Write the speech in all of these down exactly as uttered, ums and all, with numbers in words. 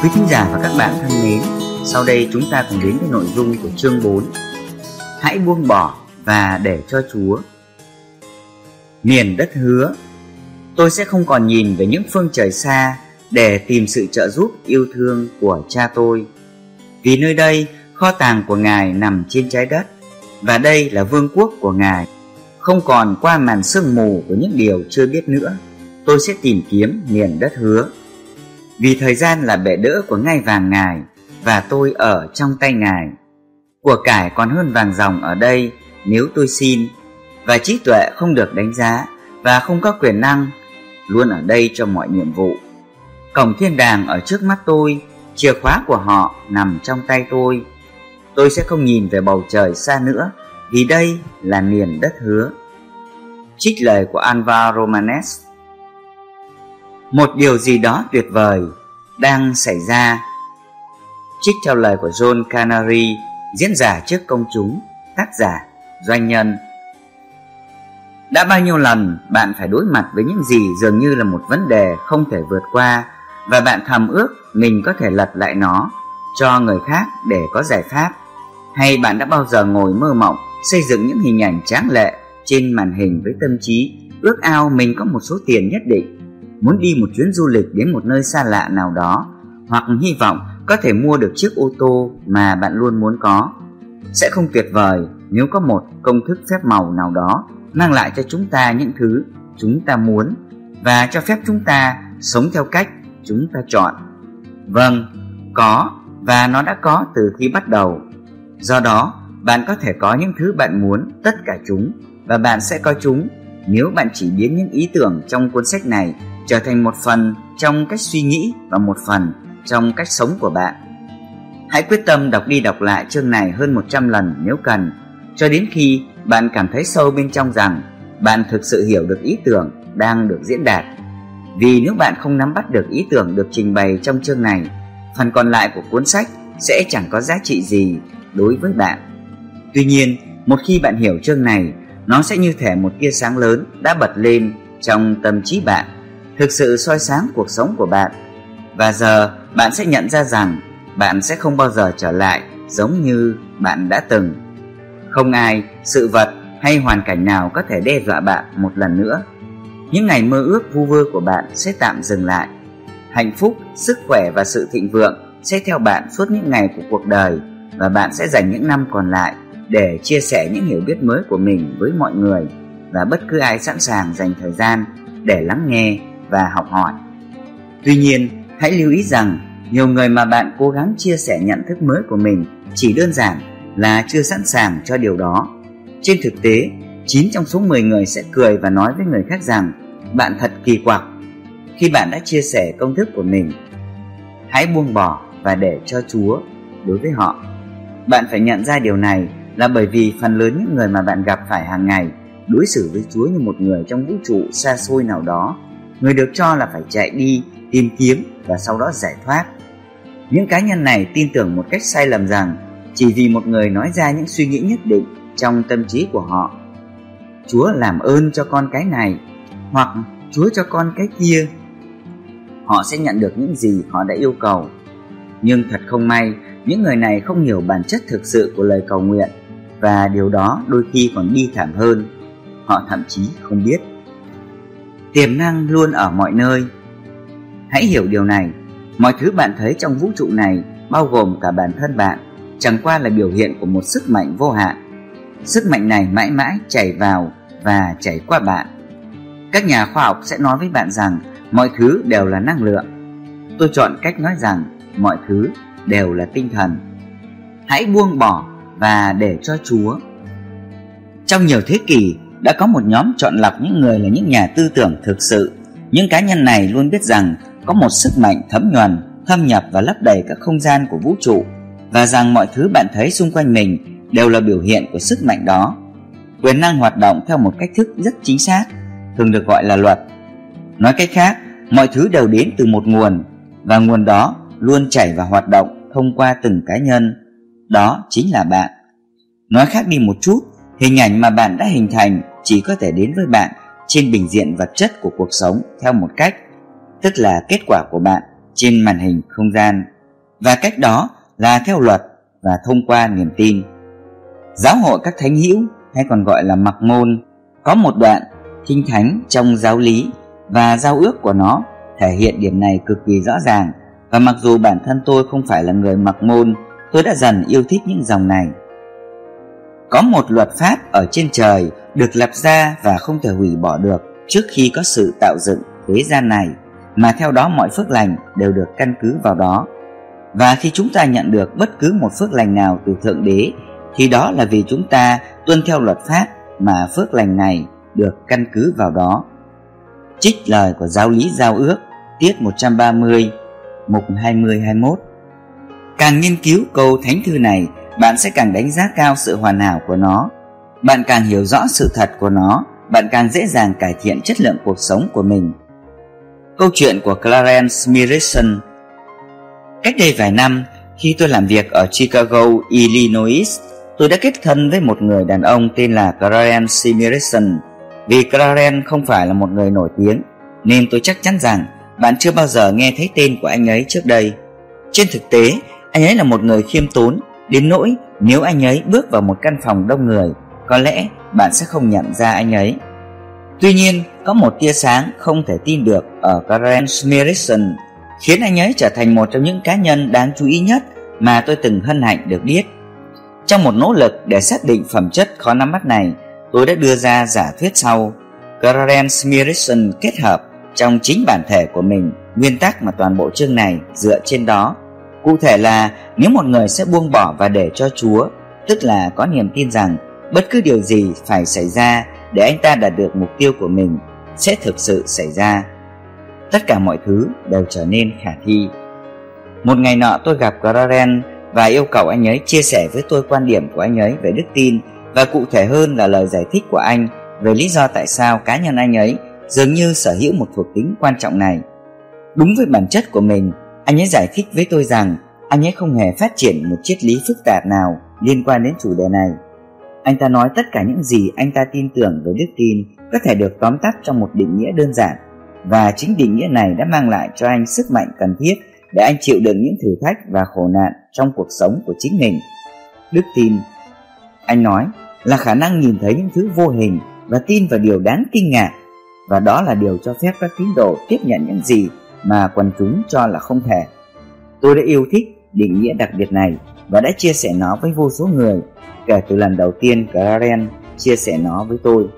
Quý thính giả và các bạn thân mến, sau đây chúng ta cùng đến với nội dung của chương bốn. Hãy buông bỏ và để cho Chúa. Miền đất hứa. Tôi sẽ không còn nhìn về những phương trời xa để tìm sự trợ giúp yêu thương của Cha tôi, vì nơi đây kho tàng của Ngài nằm trên trái đất, và đây là vương quốc của Ngài. Không còn qua màn sương mù của những điều chưa biết nữa, tôi sẽ tìm kiếm miền đất hứa. Vì thời gian là bệ đỡ của ngai vàng Ngài, và tôi ở trong tay Ngài. Của cải còn hơn vàng ròng ở đây nếu tôi xin, và trí tuệ không được đánh giá và không có quyền năng, luôn ở đây cho mọi nhiệm vụ. Cổng thiên đàng ở trước mắt tôi, chìa khóa của họ nằm trong tay tôi. Tôi sẽ không nhìn về bầu trời xa nữa, vì đây là miền đất hứa. Trích lời của Alvaro Romanes. Một điều gì đó tuyệt vời đang xảy ra. Trích theo lời của John Canary, diễn giả trước công chúng, tác giả, doanh nhân. Đã bao nhiêu lần bạn phải đối mặt với những gì dường như là một vấn đề không thể vượt qua, và bạn thầm ước mình có thể lật lại nó cho người khác để có giải pháp? Hay bạn đã bao giờ ngồi mơ mộng xây dựng những hình ảnh tráng lệ trên màn hình với tâm trí ước ao mình có một số tiền nhất định, muốn đi một chuyến du lịch đến một nơi xa lạ nào đó, hoặc hy vọng có thể mua được chiếc ô tô mà bạn luôn muốn có? Sẽ không tuyệt vời nếu có một công thức phép màu nào đó mang lại cho chúng ta những thứ chúng ta muốn, và cho phép chúng ta sống theo cách chúng ta chọn? Vâng, có, và nó đã có từ khi bắt đầu. Do đó, bạn có thể có những thứ bạn muốn, tất cả chúng, và bạn sẽ có chúng nếu bạn chỉ biến những ý tưởng trong cuốn sách này trở thành một phần trong cách suy nghĩ và một phần trong cách sống của bạn. Hãy quyết tâm đọc đi đọc lại chương này hơn một trăm lần nếu cần, cho đến khi bạn cảm thấy sâu bên trong rằng bạn thực sự hiểu được ý tưởng đang được diễn đạt. Vì nếu bạn không nắm bắt được ý tưởng được trình bày trong chương này, phần còn lại của cuốn sách sẽ chẳng có giá trị gì đối với bạn. Tuy nhiên, một khi bạn hiểu chương này, nó sẽ như thể một tia sáng lớn đã bật lên trong tâm trí bạn, thực sự soi sáng cuộc sống của bạn. Và giờ bạn sẽ nhận ra rằng bạn sẽ không bao giờ trở lại giống như bạn đã từng. Không ai, sự vật hay hoàn cảnh nào có thể đe dọa bạn một lần nữa. Những ngày mơ ước vu vơ của bạn sẽ tạm dừng lại. Hạnh phúc, sức khỏe và sự thịnh vượng sẽ theo bạn suốt những ngày của cuộc đời, và bạn sẽ dành những năm còn lại để chia sẻ những hiểu biết mới của mình với mọi người và bất cứ ai sẵn sàng dành thời gian để lắng nghe và học hỏi. Tuy nhiên, hãy lưu ý rằng nhiều người mà bạn cố gắng chia sẻ nhận thức mới của mình chỉ đơn giản là chưa sẵn sàng cho điều đó. Trên thực tế, chín trong số mười người sẽ cười và nói với người khác rằng bạn thật kỳ quặc khi bạn đã chia sẻ công thức của mình. Hãy buông bỏ và để cho Chúa đối với họ. Bạn phải nhận ra điều này là bởi vì phần lớn những người mà bạn gặp phải hàng ngày đối xử với Chúa như một người trong vũ trụ xa xôi nào đó, người được cho là phải chạy đi, tìm kiếm và sau đó giải thoát. Những cá nhân này tin tưởng một cách sai lầm rằng chỉ vì một người nói ra những suy nghĩ nhất định trong tâm trí của họ, Chúa làm ơn cho con cái này, hoặc Chúa cho con cái kia, họ sẽ nhận được những gì họ đã yêu cầu. Nhưng thật không may, những người này không hiểu bản chất thực sự của lời cầu nguyện, và điều đó đôi khi còn bi thảm hơn, họ thậm chí không biết. Tiềm năng luôn ở mọi nơi. Hãy hiểu điều này, mọi thứ bạn thấy trong vũ trụ này, bao gồm cả bản thân bạn, chẳng qua là biểu hiện của một sức mạnh vô hạn. Sức mạnh này mãi mãi chảy vào và chảy qua bạn. Các nhà khoa học sẽ nói với bạn rằng mọi thứ đều là năng lượng. Tôi chọn cách nói rằng mọi thứ đều là tinh thần. Hãy buông bỏ và để cho Chúa. Trong nhiều thế kỷ, đã có một nhóm chọn lọc những người là những nhà tư tưởng thực sự. Những cá nhân này luôn biết rằng có một sức mạnh thấm nhuần, thâm nhập và lấp đầy các không gian của vũ trụ, và rằng mọi thứ bạn thấy xung quanh mình đều là biểu hiện của sức mạnh đó. Quyền năng hoạt động theo một cách thức rất chính xác, thường được gọi là luật. Nói cách khác, mọi thứ đều đến từ một nguồn, và nguồn đó luôn chảy và hoạt động thông qua từng cá nhân. Đó chính là bạn. Nói khác đi một chút, hình ảnh mà bạn đã hình thành chỉ có thể đến với bạn trên bình diện vật chất của cuộc sống theo một cách, tức là kết quả của bạn trên màn hình không gian. và cách đó là theo luật và thông qua niềm tin. Giáo hội các thánh hữu, hay còn gọi là mặc môn, có một đoạn kinh thánh trong giáo lý và giao ước của nó thể hiện điểm này cực kỳ rõ ràng. Và mặc dù bản thân tôi không phải là người mặc môn, tôi đã dần yêu thích những dòng này. Có một luật pháp ở trên trời được lập ra và không thể hủy bỏ được trước khi có sự tạo dựng thế gian này, mà theo đó mọi phước lành đều được căn cứ vào đó. Và khi chúng ta nhận được bất cứ một phước lành nào từ Thượng Đế, thì đó là vì chúng ta tuân theo luật pháp mà phước lành này được căn cứ vào đó. Trích lời của giáo lý giao ước, tiết một trăm ba mươi, mục hai mươi hai mươi mốt. Càng nghiên cứu câu thánh thư này, bạn sẽ càng đánh giá cao sự hoàn hảo của nó. Bạn càng hiểu rõ sự thật của nó, bạn càng dễ dàng cải thiện chất lượng cuộc sống của mình. Câu chuyện của Clarence Smithson. Cách đây vài năm, khi tôi làm việc ở Chicago, Illinois, tôi đã kết thân với một người đàn ông tên là Clarence Smithson. Vì Clarence không phải là một người nổi tiếng, nên tôi chắc chắn rằng bạn chưa bao giờ nghe thấy tên của anh ấy trước đây. Trên thực tế, anh ấy là một người khiêm tốn, đến nỗi nếu anh ấy bước vào một căn phòng đông người, có lẽ bạn sẽ không nhận ra anh ấy. Tuy nhiên, có một tia sáng không thể tin được ở Clarence Smithson, khiến anh ấy trở thành một trong những cá nhân đáng chú ý nhất mà tôi từng hân hạnh được biết. Trong một nỗ lực để xác định phẩm chất khó nắm bắt này, tôi đã đưa ra giả thuyết sau. Clarence Smithson kết hợp trong chính bản thể của mình nguyên tắc mà toàn bộ chương này dựa trên đó. Cụ thể là nếu một người sẽ buông bỏ và để cho Chúa, tức là có niềm tin rằng bất cứ điều gì phải xảy ra để anh ta đạt được mục tiêu của mình sẽ thực sự xảy ra, tất cả mọi thứ đều trở nên khả thi. Một ngày nọ tôi gặp Clarence và yêu cầu anh ấy chia sẻ với tôi quan điểm của anh ấy về đức tin, và cụ thể hơn là lời giải thích của anh về lý do tại sao cá nhân anh ấy dường như sở hữu một thuộc tính quan trọng này. Đúng với bản chất của mình, anh ấy giải thích với tôi rằng anh ấy không hề phát triển một triết lý phức tạp nào liên quan đến chủ đề này. Anh ta nói tất cả những gì anh ta tin tưởng về đức tin có thể được tóm tắt trong một định nghĩa đơn giản, và chính định nghĩa này đã mang lại cho anh sức mạnh cần thiết để anh chịu đựng những thử thách và khổ nạn trong cuộc sống của chính mình. Đức tin, anh nói, là khả năng nhìn thấy những thứ vô hình và tin vào điều đáng kinh ngạc, và đó là điều cho phép các tín đồ tiếp nhận những gì mà quần chúng cho là không thể. Tôi đã yêu thích định nghĩa đặc biệt này và đã chia sẻ nó với vô số người kể từ lần đầu tiên Clarence chia sẻ nó với tôi.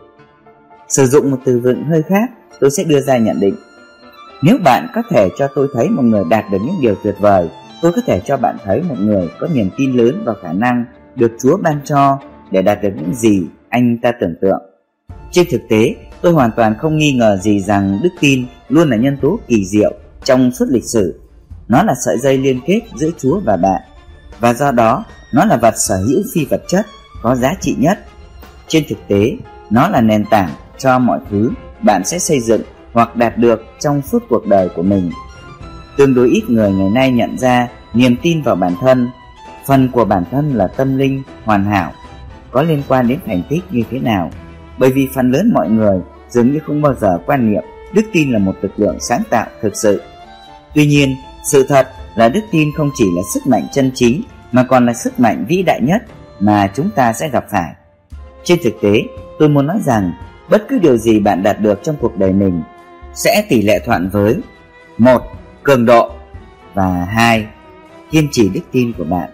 Sử dụng một từ vựng hơi khác, tôi sẽ đưa ra nhận định. Nếu bạn có thể cho tôi thấy một người đạt được những điều tuyệt vời, tôi có thể cho bạn thấy một người có niềm tin lớn vào khả năng được Chúa ban cho để đạt được những gì anh ta tưởng tượng. Trên thực tế, tôi hoàn toàn không nghi ngờ gì rằng đức tin luôn là nhân tố kỳ diệu trong suốt lịch sử. Nó là sợi dây liên kết giữa Chúa và bạn, và do đó nó là vật sở hữu phi vật chất có giá trị nhất. Trên thực tế, nó là nền tảng cho mọi thứ bạn sẽ xây dựng hoặc đạt được trong suốt cuộc đời của mình. Tương đối ít người ngày nay nhận ra niềm tin vào bản thân, phần của bản thân là tâm linh hoàn hảo, có liên quan đến thành tích như thế nào, bởi vì phần lớn mọi người dường như không bao giờ quan niệm đức tin là một lực lượng sáng tạo thực sự. Tuy nhiên, sự thật là đức tin không chỉ là sức mạnh chân chính mà còn là sức mạnh vĩ đại nhất mà chúng ta sẽ gặp phải. Trên thực tế, tôi muốn nói rằng bất cứ điều gì bạn đạt được trong cuộc đời mình sẽ tỷ lệ thuận với một. Cường độ, và hai. Kiên trì đức tin của bạn.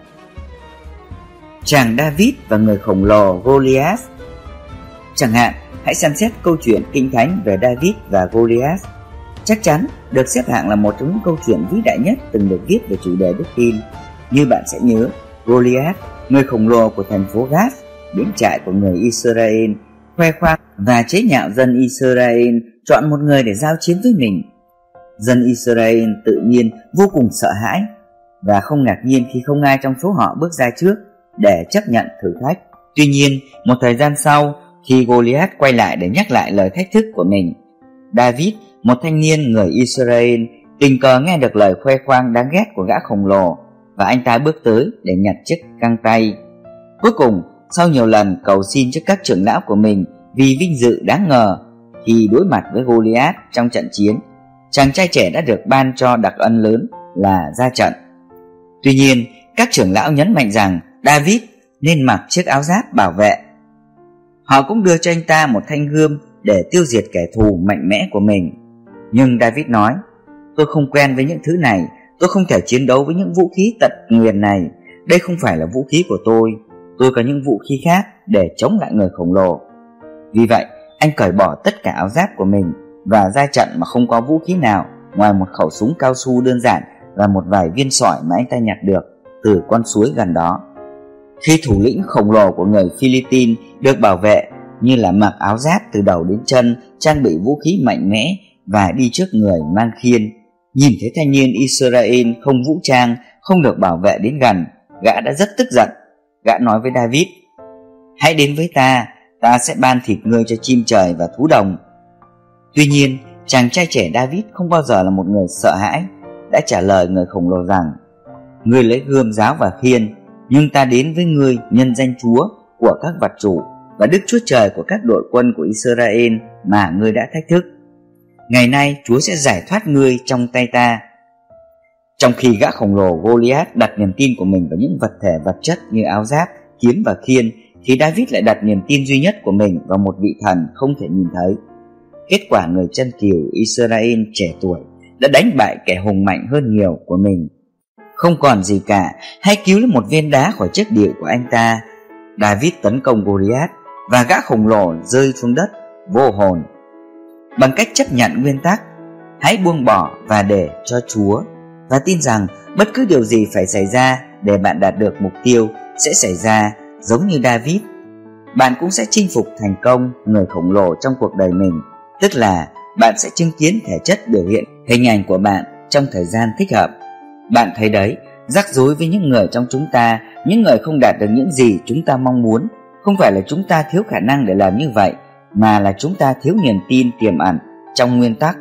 Chàng David và người khổng lồ Goliath. Chẳng hạn, hãy xem xét câu chuyện kinh thánh về David và Goliath. Chắc chắn được xếp hạng là một trong những câu chuyện vĩ đại nhất từng được viết về chủ đề đức tin. Như bạn sẽ nhớ, Goliath, người khổng lồ của thành phố Gath, biếm trại của người Israel, khoe khoang và chế nhạo dân Israel chọn một người để giao chiến với mình. Dân Israel tự nhiên vô cùng sợ hãi, và không ngạc nhiên khi không ai trong số họ bước ra trước để chấp nhận thử thách. Tuy nhiên, một thời gian sau, khi Goliath quay lại để nhắc lại lời thách thức của mình, David, một thanh niên người Israel, tình cờ nghe được lời khoe khoang đáng ghét của gã khổng lồ, và anh ta bước tới để nhặt chiếc găng tay. Cuối cùng, sau nhiều lần cầu xin trước các trưởng lão của mình vì vinh dự đáng ngờ khi đối mặt với Goliath trong trận chiến, chàng trai trẻ đã được ban cho đặc ân lớn là ra trận. Tuy nhiên, các trưởng lão nhấn mạnh rằng David nên mặc chiếc áo giáp bảo vệ. Họ cũng đưa cho anh ta một thanh gươm để tiêu diệt kẻ thù mạnh mẽ của mình. Nhưng David nói, tôi không quen với những thứ này, tôi không thể chiến đấu với những vũ khí tận nguyền này. Đây không phải là vũ khí của tôi, tôi có những vũ khí khác để chống lại người khổng lồ. Vì vậy, anh cởi bỏ tất cả áo giáp của mình và ra trận mà không có vũ khí nào ngoài một khẩu súng cao su đơn giản và một vài viên sỏi mà anh ta nhặt được từ con suối gần đó. Khi thủ lĩnh khổng lồ của người Philippines được bảo vệ như là mặc áo giáp từ đầu đến chân, trang bị vũ khí mạnh mẽ và đi trước người mang khiên, nhìn thấy thanh niên Israel không vũ trang, không được bảo vệ đến gần, gã đã rất tức giận. Gã nói với David, hãy đến với ta, ta sẽ ban thịt ngươi cho chim trời và thú đồng. Tuy nhiên, chàng trai trẻ David không bao giờ là một người sợ hãi, đã trả lời người khổng lồ rằng, ngươi lấy gươm giáo và khiên, nhưng ta đến với ngươi nhân danh Chúa của các vật chủ và Đức Chúa Trời của các đội quân của Israel mà ngươi đã thách thức. Ngày nay Chúa sẽ giải thoát ngươi trong tay ta. Trong khi gã khổng lồ Goliath đặt niềm tin của mình vào những vật thể vật chất như áo giáp, kiếm và khiên, thì David lại đặt niềm tin duy nhất của mình vào một vị thần không thể nhìn thấy. Kết quả, người chân kiều Israel trẻ tuổi đã đánh bại kẻ hùng mạnh hơn nhiều của mình. Không còn gì cả, hãy cứu lấy một viên đá khỏi chiếc điệu của anh ta. David tấn công Goliath và gã khổng lồ rơi xuống đất vô hồn. Bằng cách chấp nhận nguyên tắc hãy buông bỏ và để cho Chúa, và tin rằng bất cứ điều gì phải xảy ra để bạn đạt được mục tiêu sẽ xảy ra giống như David, bạn cũng sẽ chinh phục thành công người khổng lồ trong cuộc đời mình. Tức là bạn sẽ chứng kiến thể chất biểu hiện hình ảnh của bạn trong thời gian thích hợp. Bạn thấy đấy, rắc rối với những người trong chúng ta, những người không đạt được những gì chúng ta mong muốn, không phải là chúng ta thiếu khả năng để làm như vậy, mà là chúng ta thiếu niềm tin tiềm ẩn trong nguyên tắc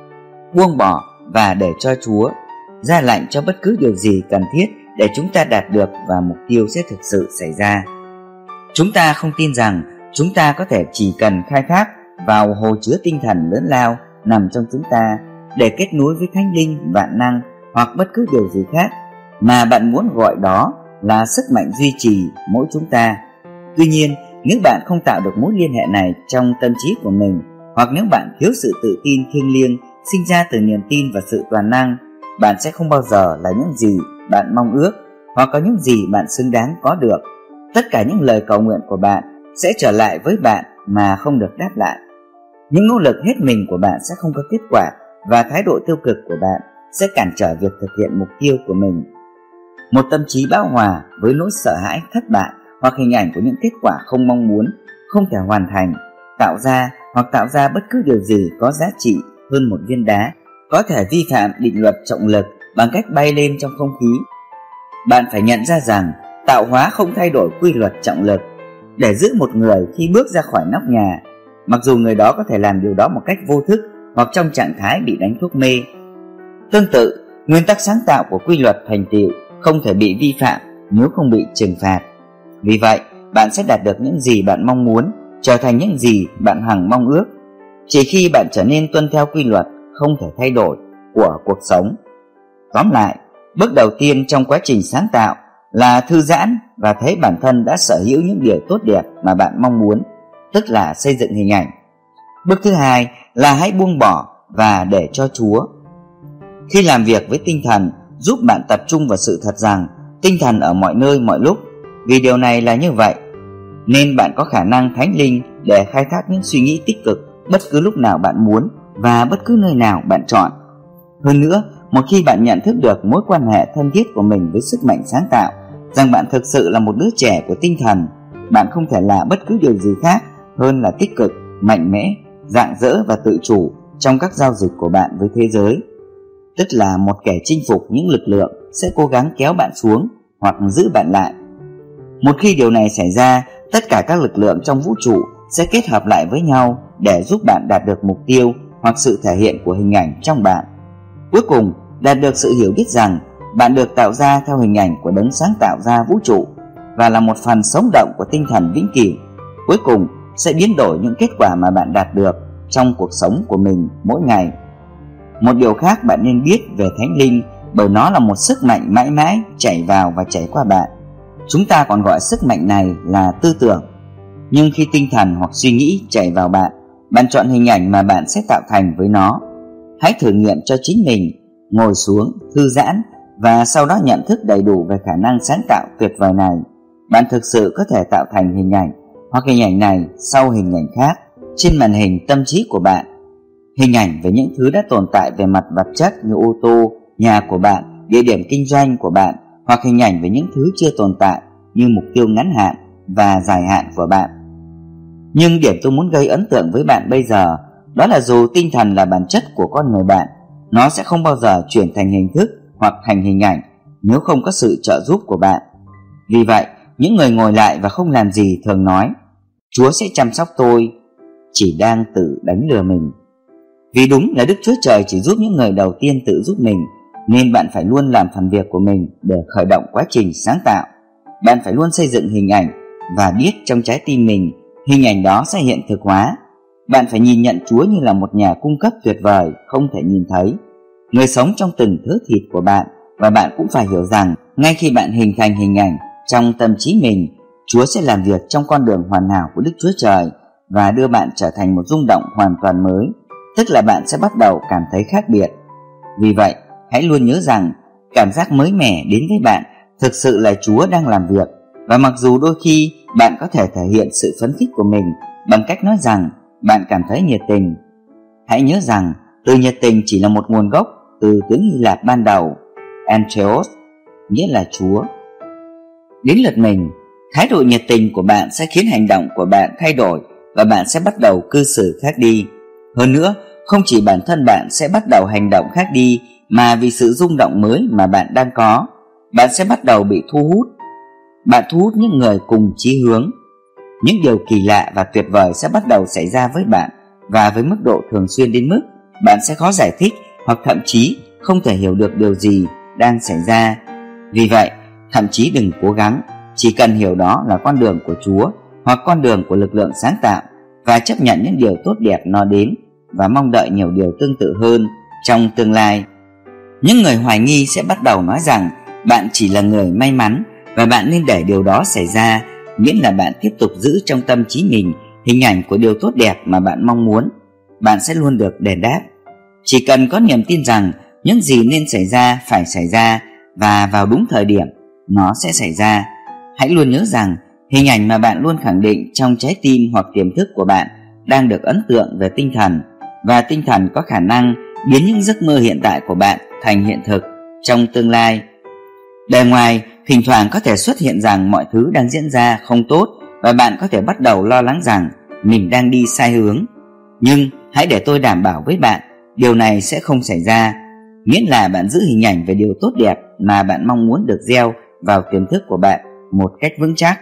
buông bỏ và để cho Chúa, ra lệnh cho bất cứ điều gì cần thiết để chúng ta đạt được và mục tiêu sẽ thực sự xảy ra. Chúng ta không tin rằng chúng ta có thể chỉ cần khai thác vào hồ chứa tinh thần lớn lao nằm trong chúng ta để kết nối với Thánh Linh vạn năng hoặc bất cứ điều gì khác, mà bạn muốn gọi đó là sức mạnh duy trì mỗi chúng ta. Tuy nhiên, nếu bạn không tạo được mối liên hệ này trong tâm trí của mình, hoặc nếu bạn thiếu sự tự tin thiêng liêng sinh ra từ niềm tin và sự toàn năng, bạn sẽ không bao giờ là những gì bạn mong ước hoặc có những gì bạn xứng đáng có được. Tất cả những lời cầu nguyện của bạn sẽ trở lại với bạn mà không được đáp lại. Những nỗ lực hết mình của bạn sẽ không có kết quả, và thái độ tiêu cực của bạn sẽ cản trở việc thực hiện mục tiêu của mình. Một tâm trí bão hòa với nỗi sợ hãi thất bại hoặc hình ảnh của những kết quả không mong muốn, không thể hoàn thành, tạo ra hoặc tạo ra bất cứ điều gì có giá trị hơn một viên đá, có thể vi phạm định luật trọng lực bằng cách bay lên trong không khí. Bạn phải nhận ra rằng tạo hóa không thay đổi quy luật trọng lực để giữ một người khi bước ra khỏi nóc nhà, mặc dù người đó có thể làm điều đó một cách vô thức hoặc trong trạng thái bị đánh thuốc mê. Tương tự, nguyên tắc sáng tạo của quy luật thành tựu không thể bị vi phạm nếu không bị trừng phạt. Vì vậy, bạn sẽ đạt được những gì bạn mong muốn, trở thành những gì bạn hằng mong ước, chỉ khi bạn trở nên tuân theo quy luật không thể thay đổi của cuộc sống. Tóm lại, bước đầu tiên trong quá trình sáng tạo là thư giãn và thấy bản thân đã sở hữu những điều tốt đẹp mà bạn mong muốn, tức là xây dựng hình ảnh. Bước thứ hai là hãy buông bỏ và để cho Chúa. Khi làm việc với tinh thần, giúp bạn tập trung vào sự thật rằng tinh thần ở mọi nơi mọi lúc. Vì điều này là như vậy, nên bạn có khả năng thánh linh để khai thác những suy nghĩ tích cực bất cứ lúc nào bạn muốn và bất cứ nơi nào bạn chọn. Hơn nữa, một khi bạn nhận thức được mối quan hệ thân thiết của mình với sức mạnh sáng tạo, rằng bạn thực sự là một đứa trẻ của tinh thần, bạn không thể là bất cứ điều gì khác hơn là tích cực, mạnh mẽ, rạng rỡ và tự chủ trong các giao dịch của bạn với thế giới. Tức là một kẻ chinh phục những lực lượng sẽ cố gắng kéo bạn xuống hoặc giữ bạn lại. Một khi điều này xảy ra, tất cả các lực lượng trong vũ trụ sẽ kết hợp lại với nhau để giúp bạn đạt được mục tiêu hoặc sự thể hiện của hình ảnh trong bạn. Cuối cùng, đạt được sự hiểu biết rằng bạn được tạo ra theo hình ảnh của đấng sáng tạo ra vũ trụ và là một phần sống động của tinh thần vĩnh cửu. Cuối cùng sẽ biến đổi những kết quả mà bạn đạt được trong cuộc sống của mình mỗi ngày. Một điều khác bạn nên biết về Thánh Linh bởi nó là một sức mạnh mãi mãi chảy vào và chảy qua bạn. Chúng ta còn gọi sức mạnh này là tư tưởng. Nhưng khi tinh thần hoặc suy nghĩ chảy vào bạn, bạn chọn hình ảnh mà bạn sẽ tạo thành với nó. Hãy thử nghiệm cho chính mình, ngồi xuống, thư giãn và sau đó nhận thức đầy đủ về khả năng sáng tạo tuyệt vời này. Bạn thực sự có thể tạo thành hình ảnh hoặc hình ảnh này sau hình ảnh khác trên màn hình tâm trí của bạn. Hình ảnh về những thứ đã tồn tại về mặt vật chất như ô tô, nhà của bạn, địa điểm kinh doanh của bạn, hoặc hình ảnh về những thứ chưa tồn tại như mục tiêu ngắn hạn và dài hạn của bạn. Nhưng điểm tôi muốn gây ấn tượng với bạn bây giờ đó là dù tinh thần là bản chất của con người bạn, nó sẽ không bao giờ chuyển thành hình thức hoặc thành hình ảnh nếu không có sự trợ giúp của bạn. Vì vậy, những người ngồi lại và không làm gì thường nói Chúa sẽ chăm sóc tôi, chỉ đang tự đánh lừa mình. Vì đúng là Đức Chúa Trời chỉ giúp những người đầu tiên tự giúp mình, nên bạn phải luôn làm phần việc của mình để khởi động quá trình sáng tạo. Bạn phải luôn xây dựng hình ảnh và biết trong trái tim mình hình ảnh đó sẽ hiện thực hóa. Bạn phải nhìn nhận Chúa như là một nhà cung cấp tuyệt vời không thể nhìn thấy, người sống trong từng thớ thịt của bạn. Và bạn cũng phải hiểu rằng ngay khi bạn hình thành hình ảnh trong tâm trí mình, Chúa sẽ làm việc trong con đường hoàn hảo của Đức Chúa Trời và đưa bạn trở thành một rung động hoàn toàn mới, tức là bạn sẽ bắt đầu cảm thấy khác biệt. Vì vậy, hãy luôn nhớ rằng cảm giác mới mẻ đến với bạn thực sự là Chúa đang làm việc. Và mặc dù đôi khi bạn có thể thể hiện sự phấn khích của mình bằng cách nói rằng bạn cảm thấy nhiệt tình, hãy nhớ rằng từ nhiệt tình chỉ là một nguồn gốc từ tiếng Hy Lạp ban đầu Antheos, nghĩa là Chúa. Đến lượt mình, thái độ nhiệt tình của bạn sẽ khiến hành động của bạn thay đổi và bạn sẽ bắt đầu cư xử khác đi. Hơn nữa, không chỉ bản thân bạn sẽ bắt đầu hành động khác đi, mà vì sự rung động mới mà bạn đang có, bạn sẽ bắt đầu bị thu hút. Bạn thu hút những người cùng chí hướng. Những điều kỳ lạ và tuyệt vời sẽ bắt đầu xảy ra với bạn, và với mức độ thường xuyên đến mức bạn sẽ khó giải thích hoặc thậm chí không thể hiểu được điều gì đang xảy ra. Vì vậy, thậm chí đừng cố gắng, chỉ cần hiểu đó là con đường của Chúa hoặc con đường của lực lượng sáng tạo, và chấp nhận những điều tốt đẹp nó đến và mong đợi nhiều điều tương tự hơn trong tương lai. Những người hoài nghi sẽ bắt đầu nói rằng bạn chỉ là người may mắn và bạn nên để điều đó xảy ra, miễn là bạn tiếp tục giữ trong tâm trí mình hình ảnh của điều tốt đẹp mà bạn mong muốn. Bạn sẽ luôn được đền đáp. Chỉ cần có niềm tin rằng những gì nên xảy ra phải xảy ra, và vào đúng thời điểm nó sẽ xảy ra. Hãy luôn nhớ rằng hình ảnh mà bạn luôn khẳng định trong trái tim hoặc tiềm thức của bạn đang được ấn tượng về tinh thần, và tinh thần có khả năng biến những giấc mơ hiện tại của bạn thành hiện thực trong tương lai. Bề ngoài thỉnh thoảng có thể xuất hiện rằng mọi thứ đang diễn ra không tốt, và bạn có thể bắt đầu lo lắng rằng mình đang đi sai hướng. Nhưng hãy để tôi đảm bảo với bạn, điều này sẽ không xảy ra, miễn là bạn giữ hình ảnh về điều tốt đẹp mà bạn mong muốn được gieo vào tiềm thức của bạn một cách vững chắc.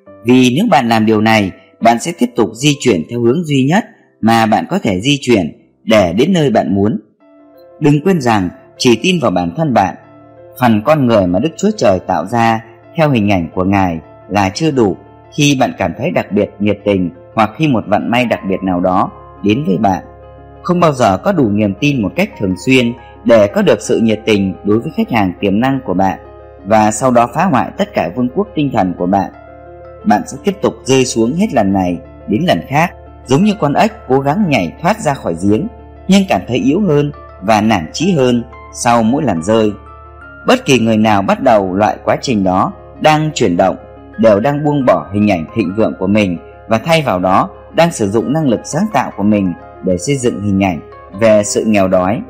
Vì nếu bạn làm điều này, bạn sẽ tiếp tục di chuyển theo hướng duy nhất mà bạn có thể di chuyển để đến nơi bạn muốn. Đừng quên rằng chỉ tin vào bản thân bạn, phần con người mà Đức Chúa Trời tạo ra theo hình ảnh của Ngài là chưa đủ khi bạn cảm thấy đặc biệt nhiệt tình, hoặc khi một vận may đặc biệt nào đó đến với bạn. Không bao giờ có đủ niềm tin một cách thường xuyên để có được sự nhiệt tình đối với khách hàng tiềm năng của bạn, và sau đó phá hoại tất cả vương quốc tinh thần của bạn. Bạn sẽ tiếp tục rơi xuống hết lần này đến lần khác, giống như con ếch cố gắng nhảy thoát ra khỏi giếng, nhưng cảm thấy yếu hơn và nản chí hơn sau mỗi lần rơi. Bất kỳ người nào bắt đầu loại quá trình đó đang chuyển động đều đang buông bỏ hình ảnh thịnh vượng của mình, và thay vào đó đang sử dụng năng lực sáng tạo của mình để xây dựng hình ảnh về sự nghèo đói.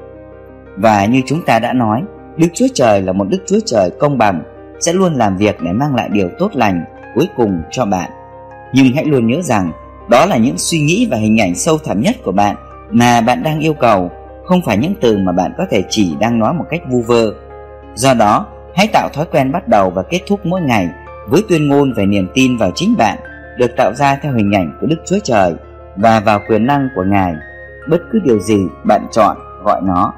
Và như chúng ta đã nói, Đức Chúa Trời là một Đức Chúa Trời công bằng, sẽ luôn làm việc để mang lại điều tốt lành cuối cùng cho bạn. Nhưng hãy luôn nhớ rằng đó là những suy nghĩ và hình ảnh sâu thẳm nhất của bạn mà bạn đang yêu cầu, không phải những từ mà bạn có thể chỉ đang nói một cách vu vơ. Do đó, hãy tạo thói quen bắt đầu và kết thúc mỗi ngày với tuyên ngôn về niềm tin vào chính bạn, được tạo ra theo hình ảnh của Đức Chúa Trời và vào quyền năng của Ngài. Bất cứ điều gì bạn chọn gọi nó.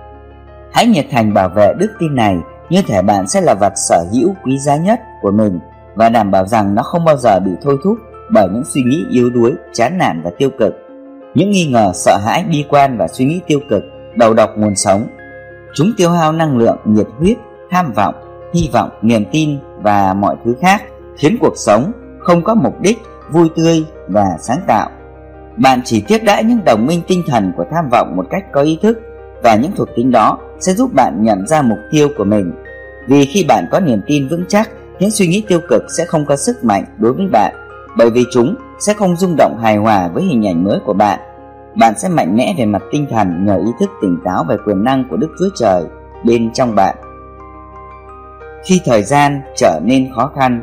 Hãy nhiệt thành bảo vệ đức tin này như thể bạn sẽ là vật sở hữu quý giá nhất của mình, và đảm bảo rằng nó không bao giờ bị thôi thúc bởi những suy nghĩ yếu đuối, chán nản và tiêu cực, những nghi ngờ, sợ hãi, bi quan và suy nghĩ tiêu cực đầu độc nguồn sống. Chúng tiêu hao năng lượng, nhiệt huyết, tham vọng, hy vọng, niềm tin và mọi thứ khác, khiến cuộc sống không có mục đích, vui tươi và sáng tạo. Bạn chỉ tiếp đãi những đồng minh tinh thần của tham vọng một cách có ý thức, và những thuộc tính đó sẽ giúp bạn nhận ra mục tiêu của mình. Vì khi bạn có niềm tin vững chắc, những suy nghĩ tiêu cực sẽ không có sức mạnh đối với bạn, bởi vì chúng sẽ không rung động hài hòa với hình ảnh mới của bạn. Bạn sẽ mạnh mẽ về mặt tinh thần nhờ ý thức tỉnh táo về quyền năng của Đức Chúa Trời bên trong bạn. Khi thời gian trở nên khó khăn.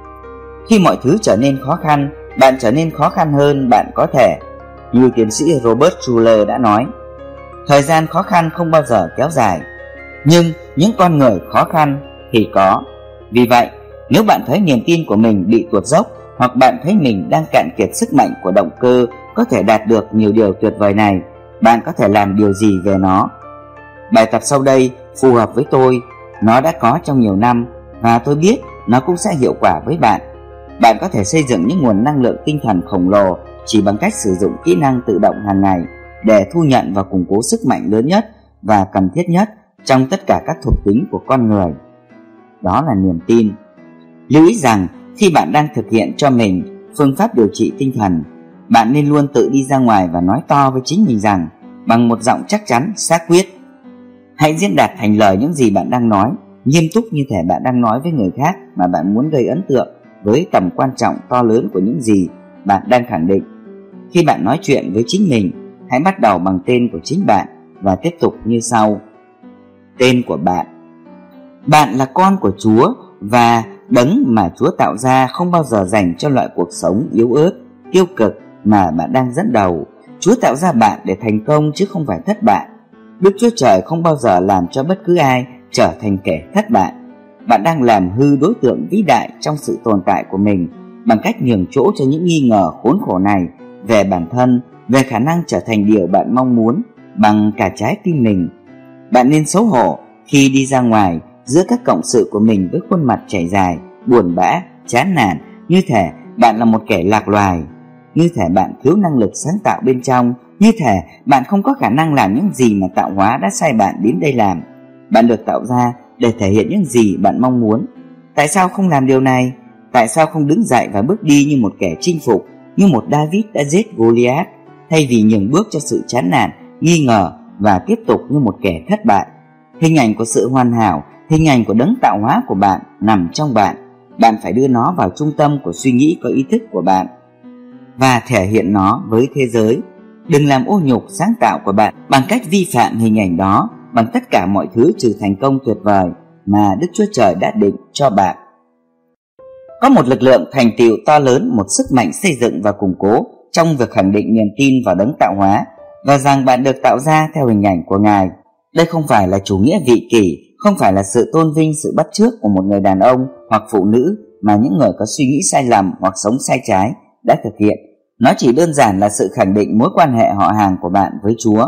Khi mọi thứ trở nên khó khăn, bạn trở nên khó khăn hơn bạn có thể. Như tiến sĩ Robert Schuller đã nói, thời gian khó khăn không bao giờ kéo dài, nhưng những con người khó khăn thì có. Vì vậy, nếu bạn thấy niềm tin của mình bị tuột dốc, hoặc bạn thấy mình đang cạn kiệt sức mạnh của động cơ có thể đạt được nhiều điều tuyệt vời này, bạn có thể làm điều gì về nó? Bài tập sau đây phù hợp với tôi. Nó đã có trong nhiều năm và tôi biết nó cũng sẽ hiệu quả với bạn. Bạn có thể xây dựng những nguồn năng lượng tinh thần khổng lồ chỉ bằng cách sử dụng kỹ năng tự động hàng ngày để thu nhận và củng cố sức mạnh lớn nhất và cần thiết nhất trong tất cả các thuộc tính của con người. Đó là niềm tin. Lưu ý rằng khi bạn đang thực hiện cho mình phương pháp điều trị tinh thần, bạn nên luôn tự đi ra ngoài và nói to với chính mình rằng, bằng một giọng chắc chắn, xác quyết. Hãy diễn đạt thành lời những gì bạn đang nói, nghiêm túc như thể bạn đang nói với người khác mà bạn muốn gây ấn tượng với tầm quan trọng to lớn của những gì bạn đang khẳng định. Khi bạn nói chuyện với chính mình, hãy bắt đầu bằng tên của chính bạn và tiếp tục như sau. Tên của bạn. Bạn là con của Chúa, và đấng mà Chúa tạo ra không bao giờ dành cho loại cuộc sống yếu ớt, tiêu cực mà bạn đang dẫn đầu. Chúa tạo ra bạn để thành công chứ không phải thất bại. Đức Chúa Trời không bao giờ làm cho bất cứ ai trở thành kẻ thất bại. Bạn đang làm hư đối tượng vĩ đại trong sự tồn tại của mình bằng cách nhường chỗ cho những nghi ngờ khốn khổ này về bản thân, về khả năng trở thành điều bạn mong muốn bằng cả trái tim mình. Bạn nên xấu hổ khi đi ra ngoài giữa các cộng sự của mình với khuôn mặt chảy dài, buồn bã, chán nản, như thể bạn là một kẻ lạc loài, như thể bạn thiếu năng lực sáng tạo bên trong, như thể bạn không có khả năng làm những gì mà tạo hóa đã sai bạn đến đây làm. Bạn được tạo ra để thể hiện những gì bạn mong muốn. Tại sao không làm điều này? Tại sao không đứng dậy và bước đi như một kẻ chinh phục, như một David đã giết Goliath, thay vì nhường bước cho sự chán nản, nghi ngờ và tiếp tục như một kẻ thất bại? Hình ảnh của sự hoàn hảo, hình ảnh của đấng tạo hóa của bạn nằm trong bạn. Bạn phải đưa nó vào trung tâm của suy nghĩ có ý thức của bạn và thể hiện nó với thế giới. Đừng làm ô nhục sáng tạo của bạn bằng cách vi phạm hình ảnh đó bằng tất cả mọi thứ trừ thành công tuyệt vời mà Đức Chúa Trời đã định cho bạn. Có một lực lượng thành tựu to lớn, một sức mạnh xây dựng và củng cố trong việc khẳng định niềm tin vào đấng tạo hóa và rằng bạn được tạo ra theo hình ảnh của Ngài. Đây không phải là chủ nghĩa vị kỷ, không phải là sự tôn vinh sự bắt chước của một người đàn ông hoặc phụ nữ mà những người có suy nghĩ sai lầm hoặc sống sai trái đã thực hiện. Nó chỉ đơn giản là sự khẳng định mối quan hệ họ hàng của bạn với Chúa.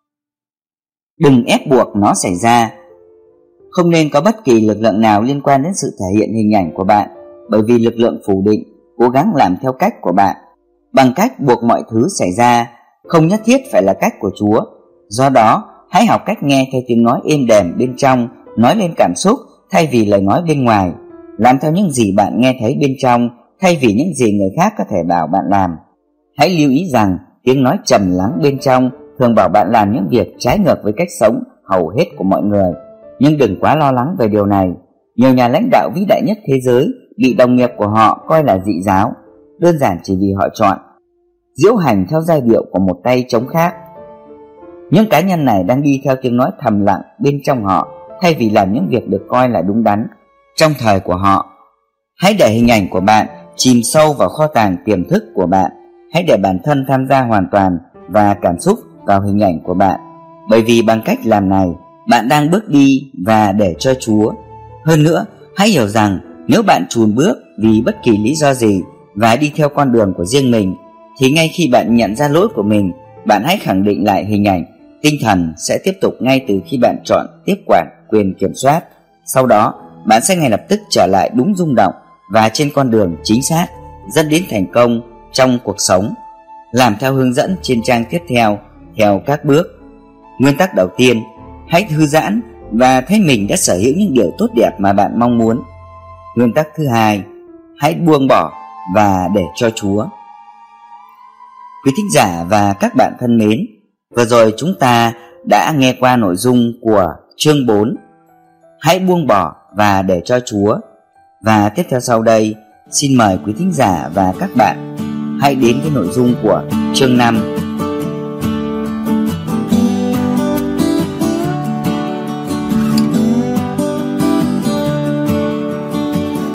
Đừng ép buộc nó xảy ra. Không nên có bất kỳ lực lượng nào liên quan đến sự thể hiện hình ảnh của bạn, bởi vì lực lượng phủ định cố gắng làm theo cách của bạn, bằng cách buộc mọi thứ xảy ra, không nhất thiết phải là cách của Chúa. Do đó, hãy học cách nghe theo tiếng nói êm đềm bên trong, nói lên cảm xúc thay vì lời nói bên ngoài. Làm theo những gì bạn nghe thấy bên trong thay vì những gì người khác có thể bảo bạn làm. Hãy lưu ý rằng tiếng nói trầm lắng bên trong thường bảo bạn làm những việc trái ngược với cách sống hầu hết của mọi người. Nhưng đừng quá lo lắng về điều này. Nhiều nhà lãnh đạo vĩ đại nhất thế giới bị đồng nghiệp của họ coi là dị giáo, đơn giản chỉ vì họ chọn diễu hành theo giai điệu của một tay trống khác. Những cá nhân này đang đi theo tiếng nói thầm lặng bên trong họ thay vì làm những việc được coi là đúng đắn trong thời của họ. Hãy để hình ảnh của bạn chìm sâu vào kho tàng tiềm thức của bạn. Hãy để bản thân tham gia hoàn toàn và cảm xúc vào hình ảnh của bạn, bởi vì bằng cách làm này, bạn đang bước đi và để cho Chúa. Hơn nữa, hãy hiểu rằng nếu bạn chùn bước vì bất kỳ lý do gì và đi theo con đường của riêng mình, thì ngay khi bạn nhận ra lỗi của mình, bạn hãy khẳng định lại hình ảnh. Tinh thần sẽ tiếp tục ngay từ khi bạn chọn tiếp quản quyền kiểm soát. Sau đó, bạn sẽ ngay lập tức trở lại đúng rung động và trên con đường chính xác, dẫn đến thành công trong cuộc sống. Làm theo hướng dẫn trên trang tiếp theo theo các bước. Nguyên tắc đầu tiên, hãy thư giãn và thấy mình đã sở hữu những điều tốt đẹp mà bạn mong muốn. Nguyên tắc thứ hai, hãy buông bỏ và để cho Chúa. Quý thính giả và các bạn thân mến, vừa rồi chúng ta đã nghe qua nội dung của chương bốn, hãy buông bỏ và để cho Chúa. Và tiếp theo sau đây, xin mời quý thính giả và các bạn hãy đến với nội dung của chương năm,